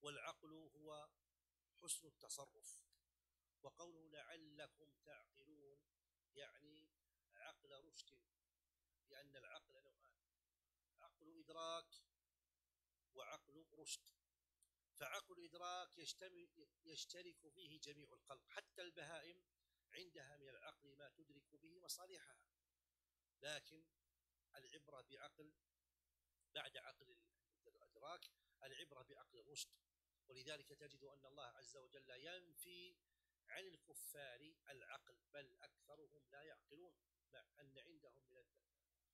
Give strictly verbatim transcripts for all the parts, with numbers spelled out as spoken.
والعقل هو حسن التصرف. وقوله لعلكم تعقلون يعني عقل رشد، لأن العقل نوعان: عقل إدراك وعقل رشد. فعقل إدراك يشترك فيه جميع الخلق، حتى البهائم عندها من العقل ما تدرك به مصالحها، لكن العبرة بعقل بعد عقل الإدراك العبرة بعقل الرشد. ولذلك تجد أن الله عز وجل ينفي عن الكفار العقل، بل أكثرهم لا يعقلون، مع أن عندهم من الذكاء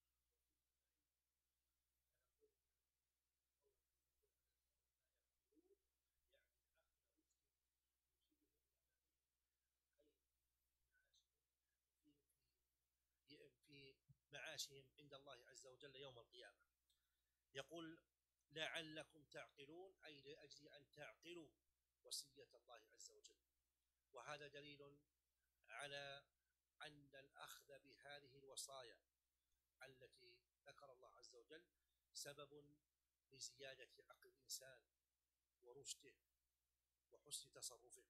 في معاشهم عند الله عز وجل يوم القيامة. يقول لعلكم تعقلون أي لأجل أن تعقلوا وصية الله عز وجل. وهذا دليل على أن الأخذ بهذه الوصايا التي ذكر الله عز وجل سبب لزيادة عقل الإنسان ورشده وحسن تصرفه.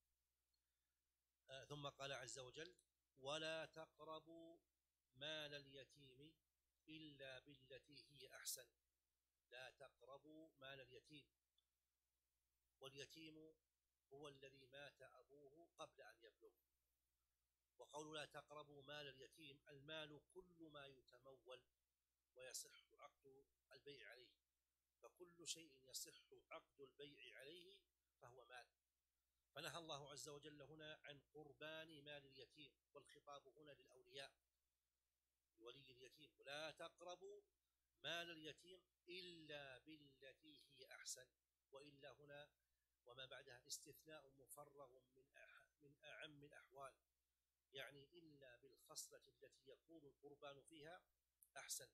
آه ثم قال عز وجل ولا تقربوا مال اليتيم إلا بالتي هي أحسن. لا تقربوا مال اليتيم، واليتيم هو الذي مات أبوه قبل أن يبلغ. وقول لا تقربوا مال اليتيم المال كل ما يتمول ويصح عقد البيع عليه، فكل شيء يصح عقد البيع عليه فهو مال. فنهى الله عز وجل هنا عن قربان مال اليتيم، والخطاب هنا للأولياء لولي اليتيم: ولا تقربوا مال اليتيم إلا بالتي هي أحسن. وإلا هنا وما بعدها استثناء مفرغ من من أعم الأحوال، يعني إلا بالخصلة التي يكون القربان فيها أحسن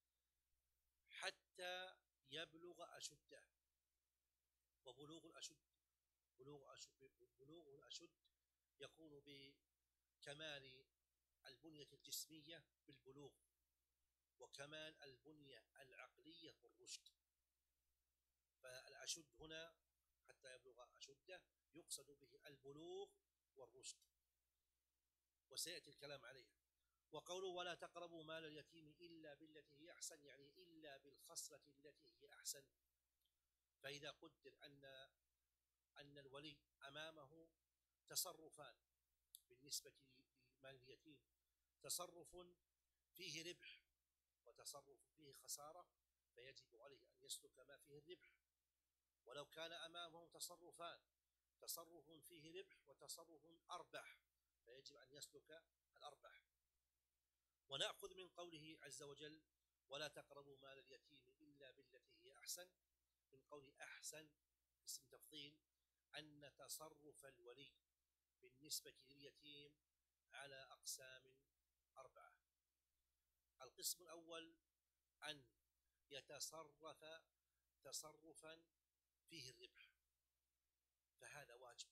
حتى يبلغ أشده. وبلوغ الأشد بلوغ أشد بلوغ الأشد يكون بكمال البنية الجسمية بالبلوغ، وكمال البنية العقلية بالرشد. فالأشد هنا حتى يبلغ أشده يقصد به البلوغ والرشد، وسيأتي الكلام عليها. وقوله ولا تقربوا مال اليتيم إلا بالتي هي أحسن يعني إلا بالخصلة التي هي أحسن. فإذا قدر أن أن الولي أمامه تصرفان بالنسبة لمال اليتيم: تصرف فيه ربح وتصرف فيه خسارة، فيجب عليه أن يسلك ما فيه الربح. ولو كان أمامه تصرفان: تصرف فيه ربح وتصرف أربح، فيجب أن يسلك الأربح. ونأخذ من قوله عز وجل ولا تقربوا مال اليتيم إلا بالتي هي أحسن، من قول أحسن اسم تفضيل، أن تصرف الولي بالنسبة لليتيم على أقسام أربعة. القسم الأول أن يتصرف تصرفا فيه الربح، فهذا واجب.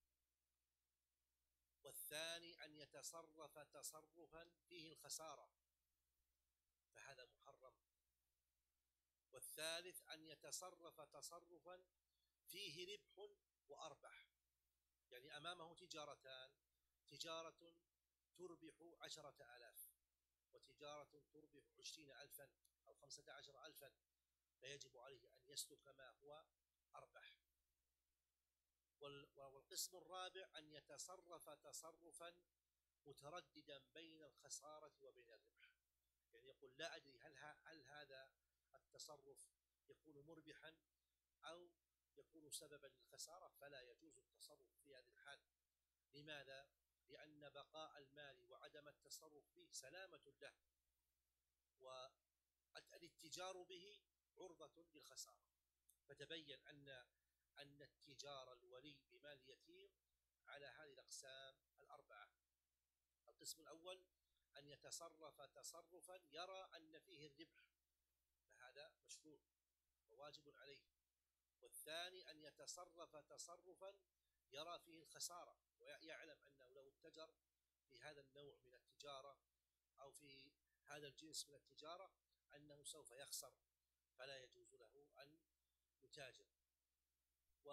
والثاني أن يتصرف تصرفا فيه الخسارة، فهذا محرم. والثالث أن يتصرف تصرفا فيه ربح وأربح، يعني أمامه تجارتان: تجارة تربح عشرة آلاف وتجارة تربح عشرين ألفا أو خمسة عشر ألفا، فيجب عليه أن يسلك ما هو أربح. والقسم الرابع أن يتصرف تصرفا مترددا بين الخسارة وبين الربح، يعني يقول لا أدري هل, هل هذا التصرف يكون مربحا أو يكون سببا للخسارة، فلا يجوز التصرف في هذه الحال. لماذا؟ لأن بقاء المال وعدم التصرف به سلامة له، والاتجار به عرضة للخسارة. فتبين أن أن التجار الولي بمال اليتيم على هذه الأقسام الأربعة. القسم الأول أن يتصرف تصرفا يرى أن فيه الربح، فهذا مشروع وواجب عليه. والثاني أن يتصرف تصرفا يرى فيه الخسارة، ويعلم أنه لو اتجر في هذا النوع من التجارة أو في هذا الجنس من التجارة أنه سوف يخسر، فلا يجوز له أن يتاجر.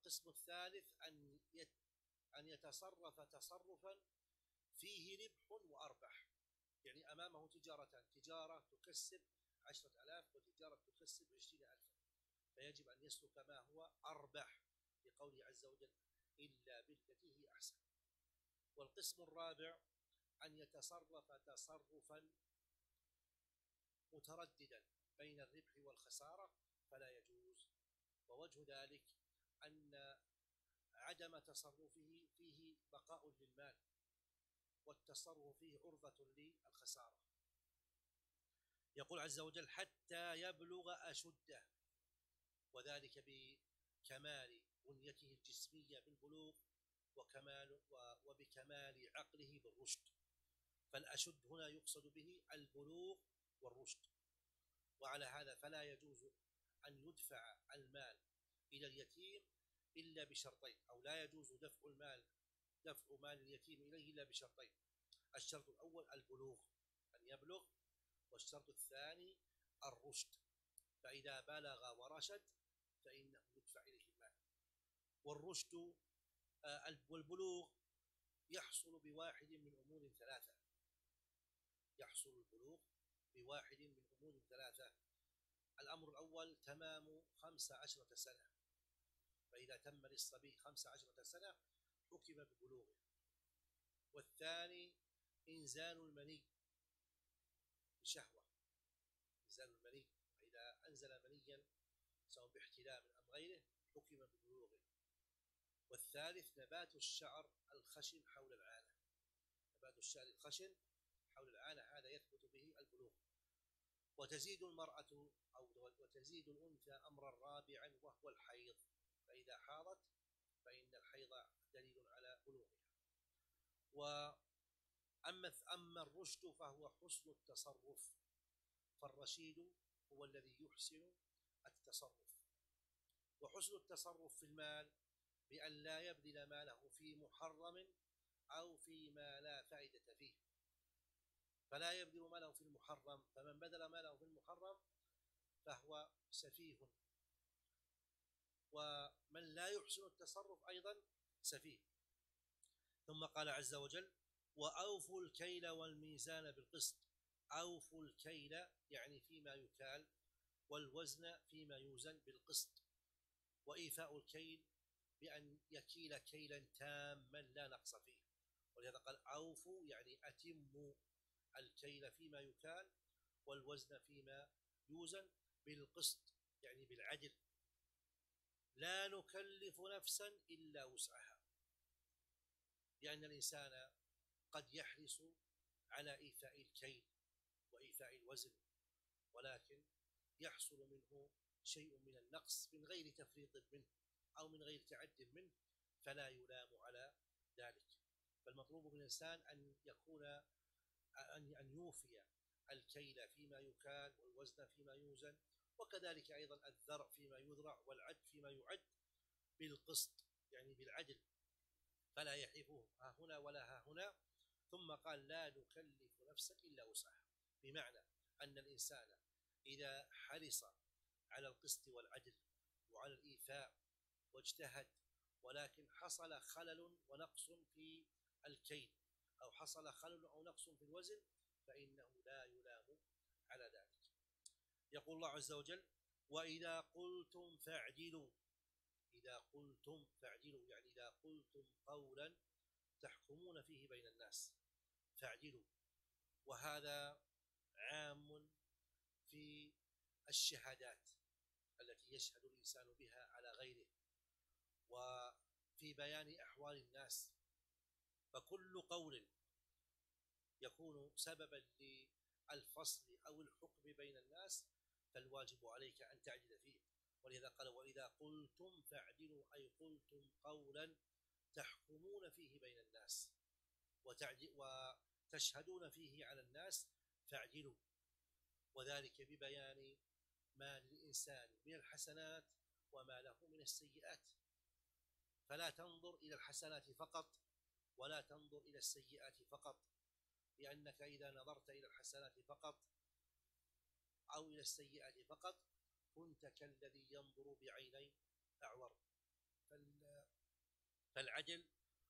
والقسم الثالث أن أن يتصرف تصرفا فيه ربح وأربح، يعني أمامه تجارتان، تجارة تكسب عشرة آلاف وتجارة تكسب عشرين ألفا، فيجب أن يسلك ما هو أربح لقوله عز وجل إلا بالتي هي أحسن. والقسم الرابع أن يتصرف تصرفا مترددا بين الربح والخسارة فلا يجوز، ووجه ذلك أن عدم تصرفه فيه بقاء للمال، والتصرف فيه عرضة للخسارة. يقول عز وجل حتى يبلغ أشده، وذلك بكمال بنيته الجسمية بالبلوغ وكمال وبكمال عقله بالرشد. فالأشد هنا يقصد به البلوغ والرشد. وعلى هذا فلا يجوز أن يدفع المال إلى اليتيم إلا بشرطين، أو لا يجوز دفع المال دفع مال اليتيم إليه إلا بشرطين. الشرط الأول البلوغ، أن يبلغ، والشرط الثاني الرشد، فإذا بلغ ورشد فإنه يدفع إليه المال. والرشد والبلوغ يحصل بواحد من أمور ثلاثة، يحصل البلوغ بواحد من أمور ثلاثة. الأمر الأول تمام خمس عشرة سنة، فإذا تم للصبي خمس عشرة سنة حكم ببلوغه. والثاني إنزال المني بشهوة، إنزال المني، فإذا أنزل منيا سواء باحتلام أم غيره حكم ببلوغه. والثالث نبات الشعر الخشن حول العانة، نبات الشعر الخشن حول العانة هذا يثبت به البلوغ. وتزيد المرأة أو وتزيد الأنثى أمرا رابعا وهو الحيض، فإذا حاضت فإن الحيض دليل على بلوغها. وأما أما الرشد فهو حسن التصرف، فالرشيد هو الذي يحسن التصرف. وحسن التصرف في المال بأن لا يبذل ماله في محرم أو فيما لا فائدة فيه، فلا يبذل ماله في المحرم، فمن بذل ماله في المحرم فهو سفيه، ومن لا يحسن التصرف أيضا سفيه. ثم قال عز وجل وأوفوا الكيل والميزان بالقسط، أوفوا الكيل يعني فيما يكال، والوزن فيما يوزن بالقسط. وإيفاء الكيل بأن يكيل كيلا تاما لا نقص فيه، ولهذا قال أوفوا يعني أتموا الكيل فيما يكال والوزن فيما يوزن بالقسط يعني بالعدل، لا نكلف نفسا إلا وسعها. لأن الإنسان قد يحرص على إيفاء الكيل وإيفاء الوزن، ولكن يحصل منه شيء من النقص من غير تفريط منه أو من غير تعد منه، فلا يلام على ذلك. فالمطلوب من الإنسان أن يكون أن يوفي الكيل فيما يكال والوزن فيما يوزن، وكذلك أيضا الذرع فيما يذرع والعد فيما يعد بالقسط يعني بالعدل، فلا يحيفه ها هنا ولا ها هنا. ثم قال لا نكلف نفسا إلا وسعها، بمعنى أن الإنسان إذا حرص على القسط والعدل وعلى الإيفاء واجتهد، ولكن حصل خلل ونقص في الكيل أو حصل خلل أو نقص في الوزن فإنه لا يلام على ذلك. يقول الله عز وجل وإذا قلتم فاعدلوا، إذا قلتم فاعدلوا يعني إذا قلتم قولا تحكمون فيه بين الناس فاعدلوا. وهذا عام في الشهادات التي يشهد الإنسان بها على غيره، وفي بيان أحوال الناس، فكل قول يكون سببا للفصل أو الحكم بين الناس فالواجب عليك أن تعدل فيه. ولذا قال وإذا قلتم فاعدلوا أي قلتم قولا تحكمون فيه بين الناس وتشهدون فيه على الناس فاعدلوا، وذلك ببيان ما للإنسان من الحسنات وما له من السيئات، فلا تنظر إلى الحسنات فقط ولا تنظر إلى السيئات فقط، لأنك إذا نظرت إلى الحسنات فقط أو إلى السيئات فقط كنت كالذي ينظر بعيني أعور. فالعدل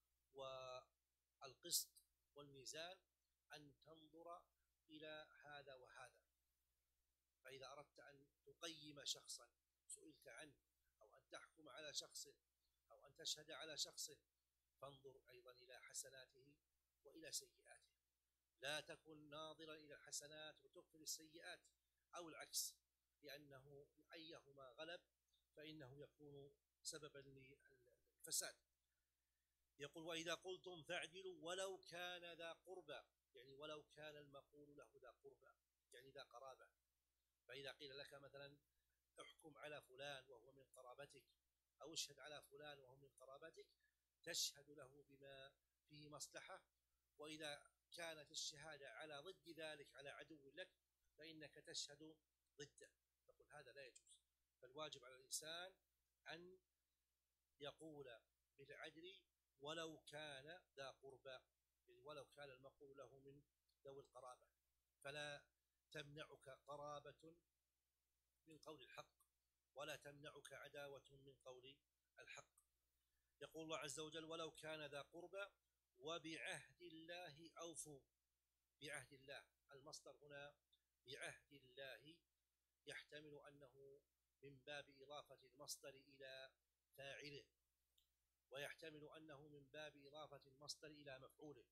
والقسط والميزان أن تنظر إلى هذا وهذا. فإذا أردت أن تقيم شخصا سئلت عنه أو أن تحكم على شخص أو أن تشهد على شخص فانظر أيضا إلى حسناته وإلى سيئاته، لا تكن ناظرا إلى الحسنات وتغفل السيئات أو العكس، لأنه أيهما غلب فإنه يكون سببا للفساد. يقول وإذا قلتم فاعدلوا ولو كان ذا قربى، يعني ولو كان المقول له ذا قربى يعني ذا قرابة. فإذا قيل لك مثلا احكم على فلان وهو من قرابتك أو اشهد على فلان وهو من قرابتك تشهد له بما فيه مصلحة، وإذا كانت الشهادة على ضد ذلك على عدو لك فإنك تشهد ضده، تقول هذا لا يجوز. فالواجب على الإنسان أن يقول بالعدل ولو كان ذا قربى، ولو كان المقول له من ذوي القرابة، فلا تمنعك قرابة من قول الحق ولا تمنعك عداوة من قول الحق. يقول الله عز وجل ولو كان ذا قربى وبعهد الله أوفوا. بعهد الله، المصدر هنا بعهد الله يحتمل أنه من باب إضافة المصدر إلى فاعله، ويحتمل أنه من باب إضافة المصدر إلى مفعوله.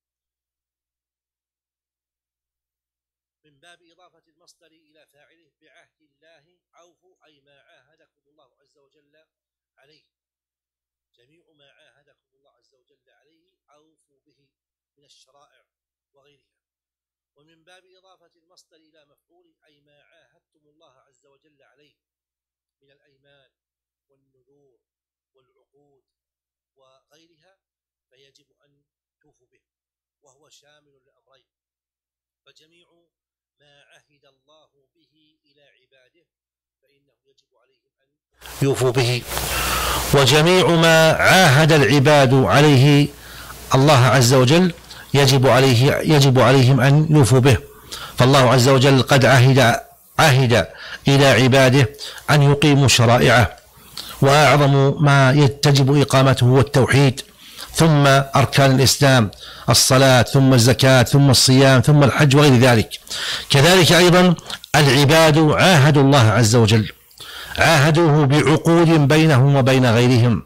من باب إضافة المصدر إلى فاعله بعهد الله أوفوا أي ما عاهدكم الله عز وجل عليه، جميع ما عاهدكم الله عز وجل عليه أوفوا به من الشرائع وغيرها. ومن باب إضافة المصدر إلى مفعوله أي ما عاهدتم الله عز وجل عليه من الأيمان والنذور والعقود وغيرها فيجب أن توفوا به، وهو شامل للأمرين. فجميع ما عهد الله به إلى عباده فإنه يجب عليهم أن يوفوا به، وجميع ما عاهد العباد عليه الله عز وجل يجب عليه يجب عليهم أن يوفوا به. فالله عز وجل قد عهد عهد إلى عباده أن يقيموا شرائعه، وأعظم ما تجب إقامته هو التوحيد، ثم أركان الإسلام الصلاة، ثم الزكاة، ثم الصيام، ثم الحج وغير ذلك. كذلك أيضا العباد عاهدوا الله عز وجل، عاهدوه بعقود بينهم وبين غيرهم،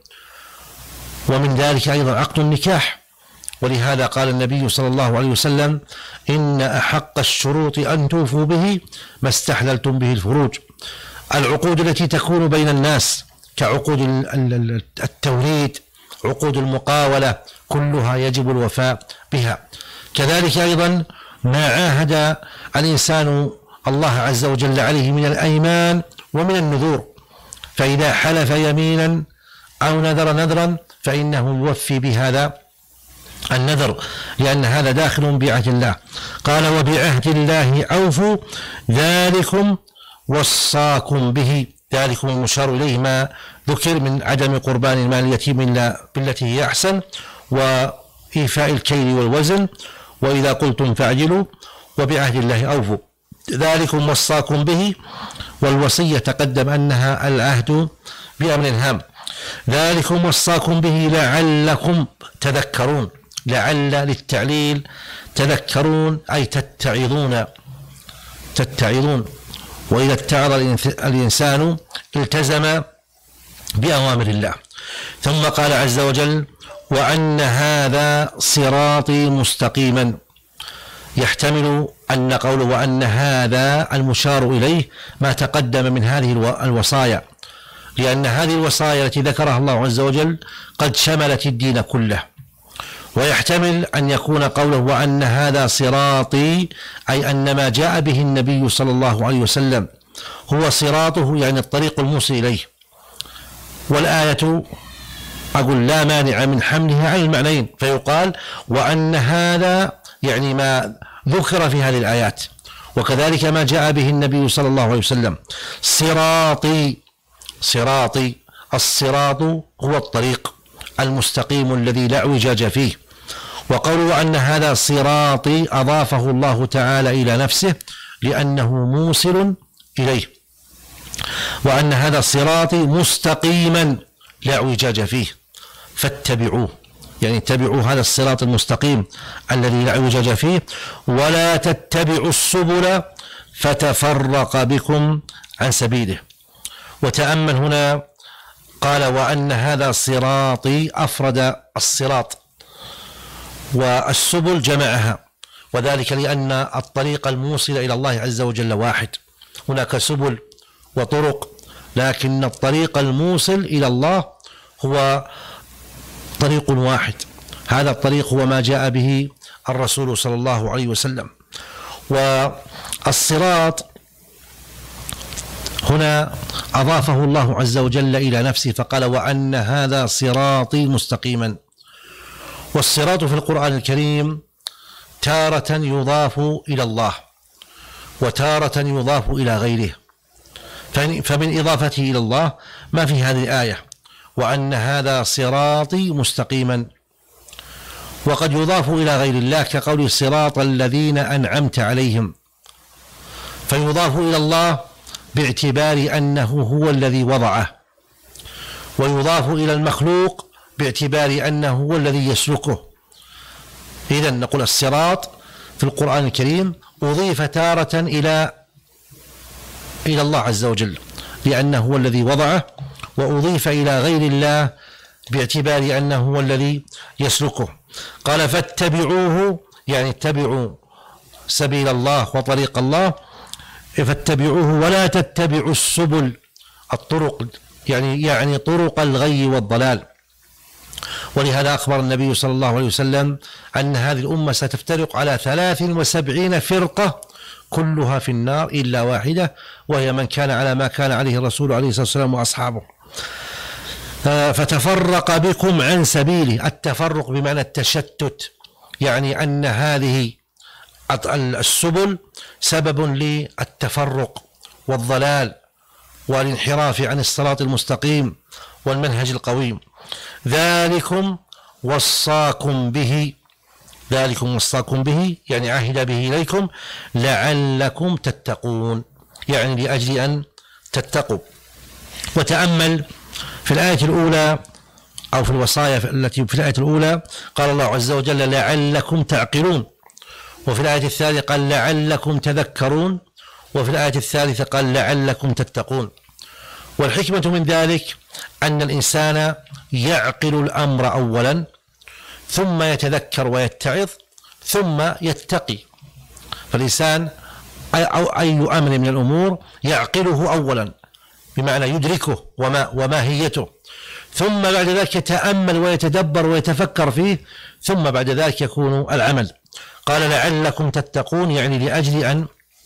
ومن ذلك أيضا عقد النكاح. ولهذا قال النبي صلى الله عليه وسلم إن أحق الشروط أن توفوا به ما استحللتم به الفروج. العقود التي تكون بين الناس كعقود التوريد، عقود المقاولة، كلها يجب الوفاء بها. كذلك أيضا ما عاهد الإنسان الله عز وجل عليه من الأيمان ومن النذور، فإذا حلف يمينا أو نذر نذرا فإنه يوفي بهذا النذر، لأن هذا داخل بعهد الله. قال وبعهد الله أوفوا ذلكم وصاكم به. ذلكم المشار إليه ما ذكر من عدم قربان المال اليتيم إلا بالتي هي أحسن، وإيفاء الكيل والوزن، وإذا قلتم فاعدلوا وبعهد الله أوفوا. ذلكم وصاكم به، والوصية تقدم أنها العهد بأمر هام. ذلكم وصاكم به لعلكم تذكرون، لعل للتعليل، تذكرون أي تتعظون تتعظون وإذا اتعظ الإنسان التزم بأوامر الله. ثم قال عز وجل وأن هذا صراطي مستقيما. يحتمل أن قوله وأن هذا المشار إليه ما تقدم من هذه الوصايا، لأن هذه الوصايا التي ذكرها الله عز وجل قد شملت الدين كله. ويحتمل أن يكون قوله وأن هذا صراطي أي أن ما جاء به النبي صلى الله عليه وسلم هو صراطه، يعني الطريق الموصل إليه. والآية أقول لا مانع من حملها على المعنيين، فيقال وأن هذا يعني ما ذكر في هذه الآيات، وكذلك ما جاء به النبي صلى الله عليه وسلم. صراطي صراطي الصراط هو الطريق المستقيم الذي لا اعوجاج فيه. وقوله أن هذا صراطي أضافه الله تعالى إلى نفسه لأنه موصل إليه، وأن هذا صراطي مستقيما لا اعوجاج فيه فاتبعوه. يعني اتبعوا هذا الصراط المستقيم الذي لا اعوجاج فيه، ولا تتبعوا السبل فتفرق بكم عن سبيله. وتأمل هنا قال وأن هذا صراطي، أفرد الصراط، والسبل جمعها، وذلك لأن الطريق الموصل إلى الله عز وجل واحد. هناك سبل وطرق، لكن الطريق الموصل إلى الله هو طريق واحد. هذا الطريق هو ما جاء به الرسول صلى الله عليه وسلم. والصراط هنا أضافه الله عز وجل إلى نفسه فقال وأن هذا صراطي مستقيما. والصراط في القرآن الكريم تارة يضاف إلى الله وتارة يضاف إلى غيره، فمن إضافته إلى الله ما في هذه الآية وأن هذا صراطي مستقيما، وقد يضاف إلى غير الله كقول صراط الذين أنعمت عليهم، فيضاف إلى الله باعتبار أنه هو الذي وضعه، ويضاف إلى المخلوق باعتبار أنه هو الذي يسلكه. إذن نقول الصراط في القرآن الكريم أضيف تارة إلى إلى الله عز وجل لأنه هو الذي وضعه، وأضيف إلى غير الله باعتبار أنه هو الذي يسلكه. قال فاتبعوه، يعني اتبعوا سبيل الله وطريق الله، فاتبعوه ولا تتبعوا السبل، الطرق يعني يعني طرق الغي والضلال. ولهذا أخبر النبي صلى الله عليه وسلم أن هذه الأمة ستفترق على ثلاث وسبعين فرقة كلها في النار إلا واحدة، وهي من كان على ما كان عليه الرسول عليه الصلاة والسلام وأصحابه. فتفرق بكم عن سبيله، التفرق بمعنى التشتت، يعني أن هذه السبل سبب للتفرق والضلال والانحراف عن الصراط المستقيم والمنهج القويم. ذلكم وصاكم به، ذلكم وصاكم به يعني عهد به إليكم لعلكم تتقون، يعني لأجل أن تتقوا. وتأمل في الآية الأولى أو في الوصايا التي في الآية الأولى قال الله عز وجل لعلكم تعقلون، وفي الآية الثانية قال لعلكم تذكرون، وفي الآية الثالثة قال لعلكم تتقون. والحكمة من ذلك أن الإنسان يعقل الأمر أولا ثم يتذكر ويتعظ ثم يتقي. فالإنسان أو أي أمر من الأمور يعقله أولا بمعنى يدركه وما وماهيته، ثم بعد ذلك يتأمل ويتدبر ويتفكر فيه، ثم بعد ذلك يكون العمل. قال لعلكم تتقون يعني لأجل أن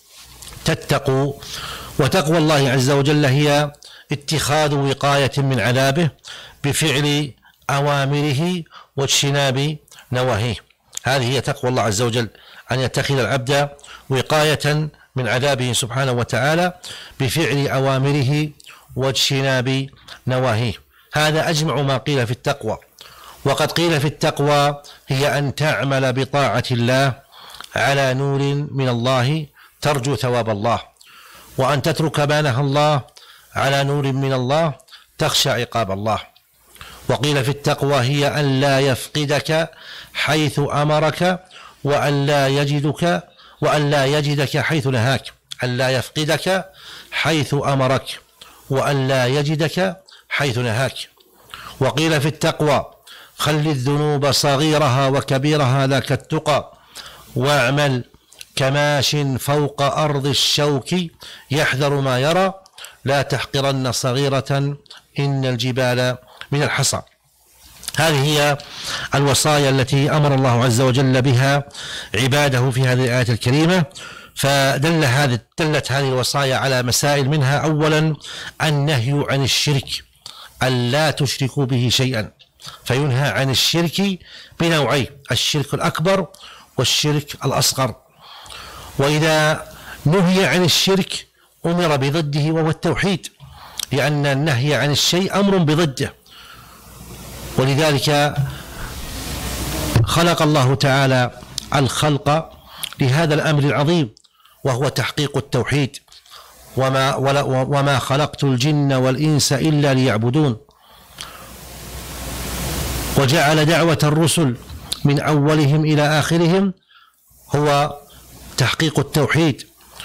تتقوا. وتقوى الله عز وجل هي اتخاذ وقاية من عذابه بفعل أوامره واجتناب نواهيه. هذه هي تقوى الله عز وجل، أن يتخذ العبد وقاية من عذابه سبحانه وتعالى بفعل أوامره واجتناب نواهيه. هذا أجمع ما قيل في التقوى. وقد قيل في التقوى هي أن تعمل بطاعة الله على نور من الله ترجو ثواب الله، وأن تترك ما نهى الله على نور من الله تخشى عقاب الله. وقيل في التقوى هي أن لا يفقدك حيث أمرك وأن لا يجدك وأن لا يجدك حيث نهاك، أن لا يفقدك حيث أمرك وأن لا يجدك حيث نهاك. وقيل في التقوى خل الذنوب صغيرها وكبيرها ذاك التقى، واعمل كماش فوق أرض الشوك يحذر ما يرى، لا تحقرن صغيرة إن الجبال من الحصى. هذه هي الوصايا التي أمر الله عز وجل بها عباده في هذه الآية الكريمة. فدل هذه دلت هذه الوصايا على مسائل، منها أولا النهي عن الشرك، أن لا تشركوا به شيئا، فينهى عن الشرك بنوعين: الشرك الأكبر والشرك الأصغر. وإذا نهي عن الشرك أمر بضده وهو التوحيد، لأن النهي عن الشيء أمر بضده، ولذلك خلق الله تعالى الخلق لهذا الأمر العظيم وهو تحقيق التوحيد. وما, وما خلقت الجن والإنس إلا ليعبدون. وجعل دعوة الرسل من أولهم إلى آخرهم هو تحقيق التوحيد،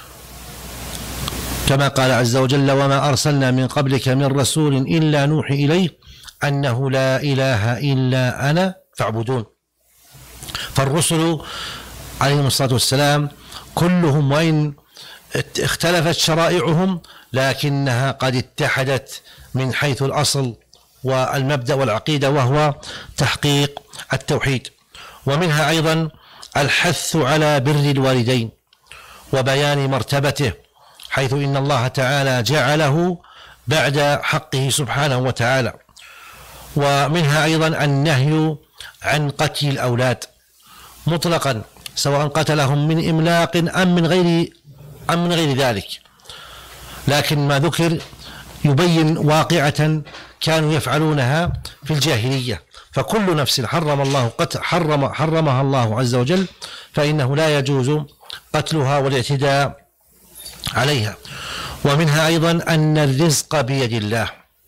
كما قال عز وجل: وما أرسلنا من قبلك من رسول إلا نوحي إليه أنه لا إله إلا أنا فاعبدون. فالرسل عليهم الصلاة والسلام كلهم وإن اختلفت شرائعهم لكنها قد اتحدت من حيث الأصل والمبدأ والعقيدة، وهو تحقيق التوحيد. ومنها أيضا الحث على بر الوالدين وبيان مرتبته، حيث إن الله تعالى جعله بعد حقه سبحانه وتعالى. ومنها أيضا النهي عن قتل الأولاد مطلقا، سواء قتلهم من إملاق أم من غير أم من غير ذلك، لكن ما ذكر يبين واقعة كانوا يفعلونها في الجاهلية. فكل نفس حرم الله قتل حرم حرمها الله عز وجل فإنه لا يجوز قتلها والاعتداء عليها. ومنها أيضا أن الرزق بيد الله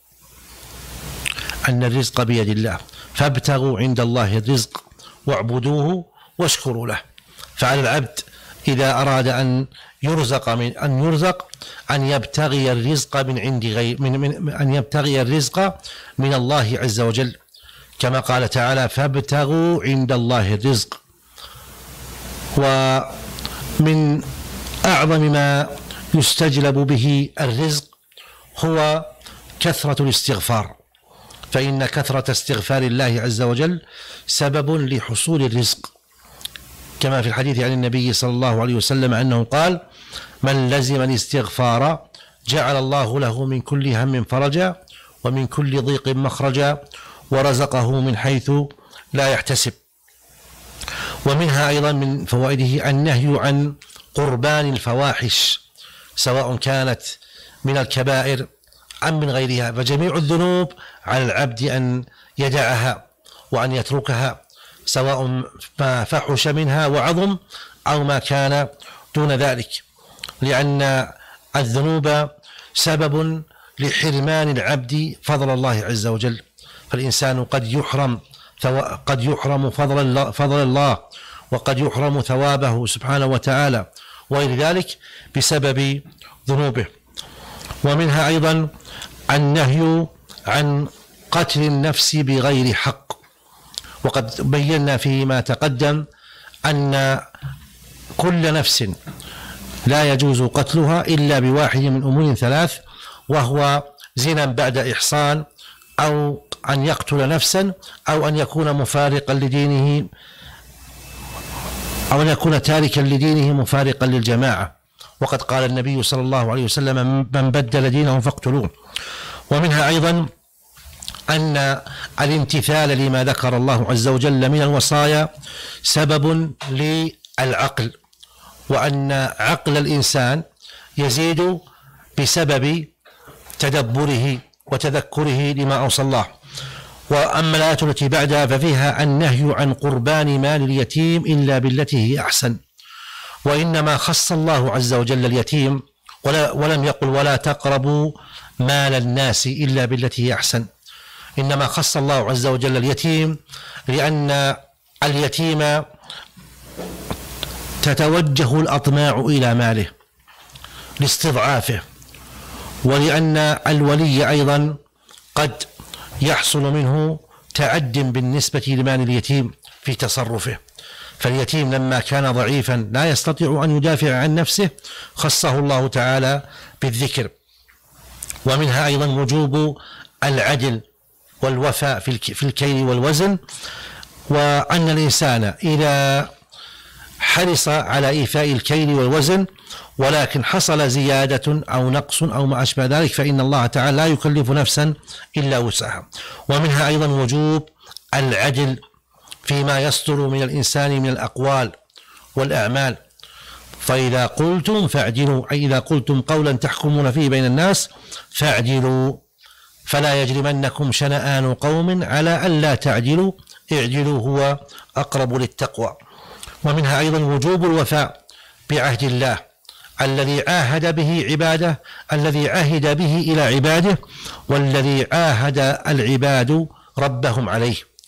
أن الرزق بيد الله فابتغوا عند الله الرزق واعبدوه واشكروا له. فعلى العبد إذا أراد أن يرزق من أن يرزق أن يبتغي الرزق من عند غير من, من أن يبتغي الرزق من الله عز وجل، كما قال تعالى: فابتغوا عند الله الرزق. ومن أعظم ما يستجلب به الرزق هو كثرة الاستغفار، فإن كثرة استغفار الله عز وجل سبب لحصول الرزق، كما في الحديث عن النبي صلى الله عليه وسلم أنه قال: من لزم الاستغفار جعل الله له من كل هم فرجا ومن كل ضيق مخرجا ورزقه من حيث لا يحتسب. ومنها أيضا من فوائده النهي عن قربان الفواحش، سواء كانت من الكبائر أم من غيرها، فجميع الذنوب على العبد أن يدعها وأن يتركها، سواء ما فحش منها وعظم أو ما كان دون ذلك، لأن الذنوب سبب لحرمان العبد فضل الله عز وجل. فالإنسان قد يحرم قد يحرم فضل الله, فضل الله وقد يحرم ثوابه سبحانه وتعالى وغير ذلك بسبب ذنوبه. ومنها أيضا النهي عن قتل النفس بغير حق، وقد بينا فيما تقدم أن كل نفس لا يجوز قتلها إلا بواحد من أمور ثلاث، وهو زنا بعد إحصان، أو أن يقتل نفسا، أو أن يكون مفارقا لدينه، أو أن يكون تاركا لدينه مفارقا للجماعة، وقد قال النبي صلى الله عليه وسلم: من بدل دينه فاقتلوه. ومنها أيضا أن الامتثال لما ذكر الله عز وجل من الوصايا سبب للعقل، وأن عقل الإنسان يزيد بسبب تدبره وتذكره لما أوصى الله. وأما الآية التي بعدها ففيها النهي عن قربان مال اليتيم إلا بالتي هي أحسن، وإنما خص الله عز وجل اليتيم ولا ولم يقل ولا تقربوا مال الناس إلا بالتي هي أحسن، إنما خص الله عز وجل اليتيم لأن اليتيم تتوجه الأطماع إلى ماله لاستضعافه، ولأن الولي أيضا قد يحصل منه تعد بالنسبة لمال اليتيم في تصرفه. فاليتيم لما كان ضعيفا لا يستطيع أن يدافع عن نفسه خصه الله تعالى بالذكر. ومنها أيضا وجوب العدل والوفاء في الكيل والوزن، وأن الإنسان إذا حرص على إيفاء الكيل والوزن ولكن حصل زيادة أو نقص أو ما أشبه ذلك فإن الله تعالى لا يكلف نفسا إلا وسعها. ومنها أيضا وجوب العدل فيما يصدر من الإنسان من الأقوال والأعمال، فإذا قلتم فاعدلوا، أي إذا قلتم قولا تحكمون فيه بين الناس فاعدلوا، فلا يجرمنكم شنآن قوم على ألا تعدلوا اعدلوا هو أقرب للتقوى. ومنها أيضا وجوب الوفاء بعهد الله الذي عاهد به عباده الذي عهد به إلى عباده والذي عاهد العباد ربهم عليه،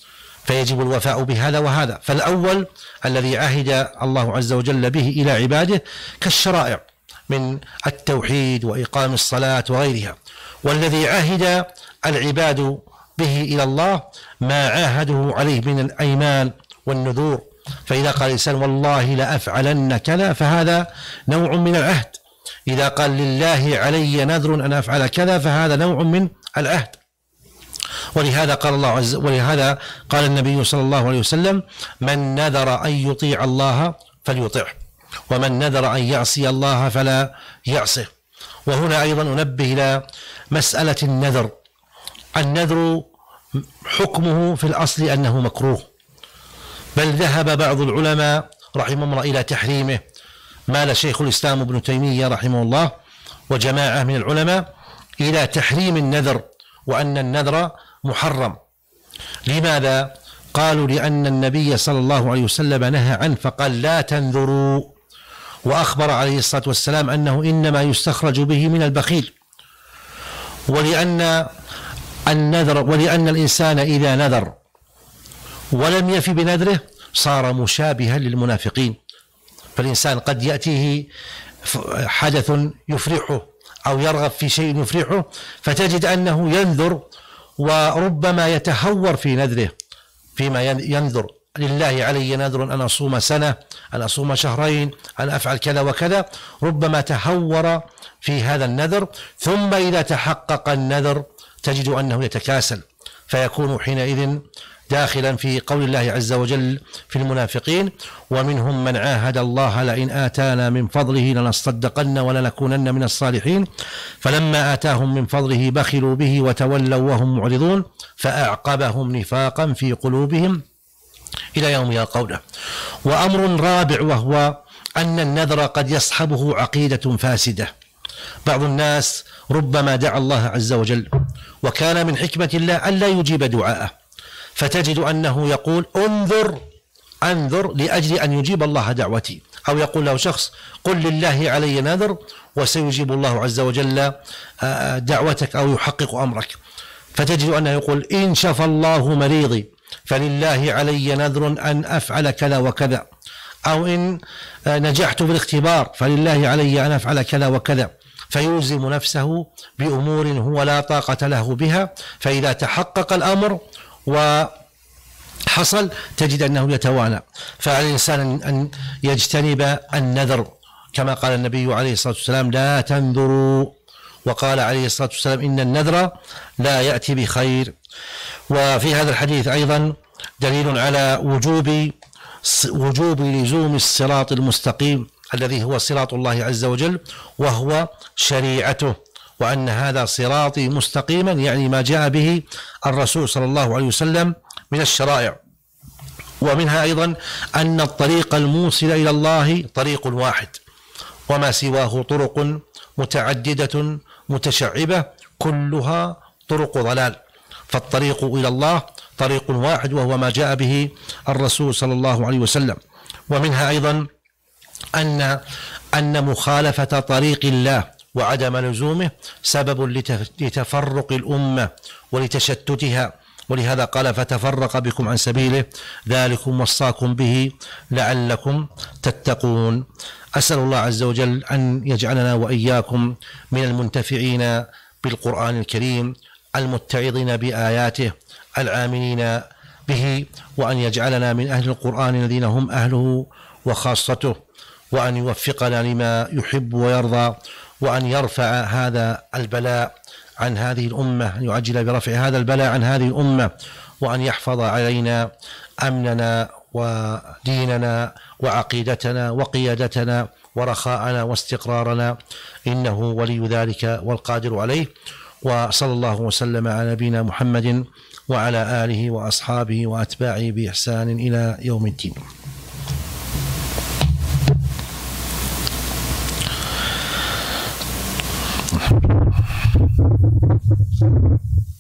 فيجب الوفاء بهذا وهذا. فالأول الذي عهد الله عز وجل به إلى عباده كالشرائع من التوحيد وإقام الصلاة وغيرها، والذي عهد العباد به إلى الله ما عاهده عليه من الأيمان والنذور. فإذا قال الإنسان والله لأفعلن كذا فهذا نوع من العهد، إذا قال لله علي نذر أن أفعل كذا فهذا نوع من العهد. ولهذا قال الله عز ولهذا قال النبي صلى الله عليه وسلم من نذر أن يطيع الله فليطعه، ومن نذر أن يعصي الله فلا يعصه. وهنا أيضا أنبه إلى مسألة النذر. النذر حكمه في الأصل أنه مكروه، بل ذهب بعض العلماء رحمهم الله إلى تحريمه، مال شيخ الإسلام ابن تيمية رحمه الله وجماعة من العلماء إلى تحريم النذر، وأن النذر محرم. لماذا؟ قالوا لأن النبي صلى الله عليه وسلم نهى عنه فقال لا تنذروا، وأخبر عليه الصلاة والسلام أنه إنما يستخرج به من البخيل، ولأن النذر ولأن الإنسان إذا نذر ولم يفي بنذره صار مشابها للمنافقين. فالإنسان قد يأتيه حدث يفرحه أو يرغب في شيء يفرحه، فتجد أنه ينذر وربما يتهور في نذره، فيما ينذر لله علي نذر أن أصوم سنة، أن أصوم شهرين، أن أفعل كذا وكذا، ربما تهور في هذا النذر، ثم إذا تحقق النذر تجد أنه يتكاسل، فيكون حينئذ داخلا في قول الله عز وجل في المنافقين ومنهم من عاهد الله لئن آتانا من فضله لنصدقن ولنكونن من الصالحين فلما آتاهم من فضله بخلوا به وتولوا وهم معرضون فأعقبهم نفاقا في قلوبهم إلى يوم يلقونه. وأمر رابع وهو أن النذر قد يصحبه عقيدة فاسدة. بعض الناس ربما دعا الله عز وجل وكان من حكمة الله ألا يجيب دعاءه، فتجد أنه يقول انظر أنذر لأجل أن يجيب الله دعوتي، أو يقول له شخص قل لله علي نذر وسيجيب الله عز وجل دعوتك أو يحقق أمرك، فتجد أنه يقول إن شفى الله مريضي فلله علي نذر أن أفعل كذا وكذا، أو إن نجحت في الاختبار فلله علي أن أفعل كذا وكذا، فيلزم نفسه بأمور هو لا طاقة له بها، فإذا تحقق الأمر وحصل تجد أنه يتوانى. فعلى الإنسان أن يجتنب النذر، كما قال النبي عليه الصلاة والسلام لا تنذروا، وقال عليه الصلاة والسلام إن النذر لا يأتي بخير. وفي هذا الحديث أيضا دليل على وجوب وجوب لزوم الصراط المستقيم الذي هو صراط الله عز وجل وهو شريعته، وأن هذا صراطي مستقيما يعني ما جاء به الرسول صلى الله عليه وسلم من الشرائع. ومنها أيضا أن الطريق الموصل إلى الله طريق واحد، وما سواه طرق متعددة متشعبة كلها طرق ضلال، فالطريق إلى الله طريق واحد وهو ما جاء به الرسول صلى الله عليه وسلم. ومنها أيضا أن أن مخالفة طريق الله وعدم لزومه سبب لتفرق الأمة ولتشتتها، ولهذا قال فتفرق بكم عن سبيله ذلكم وصاكم به لعلكم تتقون. أسأل الله عز وجل أن يجعلنا وإياكم من المنتفعين بالقرآن الكريم المتعظين بآياته العاملين به، وأن يجعلنا من أهل القرآن الذين هم أهله وخاصته، وأن يوفقنا لما يحب ويرضى، وأن يرفع هذا البلاء عن هذه الأمة، أن يعجل برفع هذا البلاء عن هذه الأمة، وأن يحفظ علينا أمننا وديننا وعقيدتنا وقيادتنا ورخاءنا واستقرارنا، إنه ولي ذلك والقادر عليه. وصلى الله وسلم على نبينا محمد وعلى آله وأصحابه وأتباعه بإحسان إلى يوم الدين.